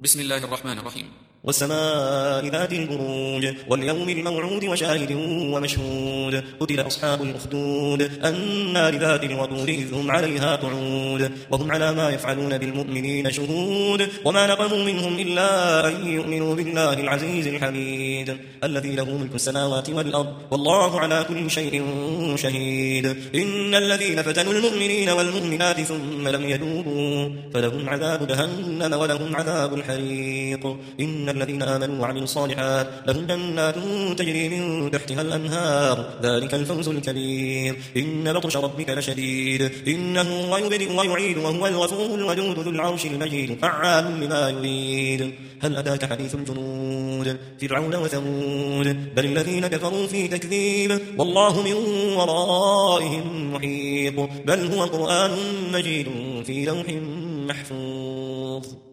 بسم الله الرحمن الرحيم. والسماء ذات البروج واليوم الموعود وشاهد ومشهود قتل أصحاب الأخدود النار ذات الوقود إذ هم عليها قعود وهم على ما يفعلون بالمؤمنين شهود وما نقموا منهم إلا أن يؤمنوا بالله العزيز الحميد الذي له ملك السماوات والأرض والله على كل شيء شهيد إن الذين فتنوا المؤمنين والمؤمنات ثم لم يتوبوا فلهم عذاب جهنم ولهم عذاب الحريق إن الذين آمنوا وعملوا الصالحات لهم جنات تجري من تحتها الأنهار ذلك الفوز الكبير إن بطش ربك لشديد إنه هو يبدئ ويعيد وهو الغفور الودود ذو العرش المجيد فعال لما يريد هل أتاك حديث الجنود فرعون وثمود بل الذين كفروا في تكذيب والله من ورائهم محيط بل هو قرآن مجيد في لوح محفوظ.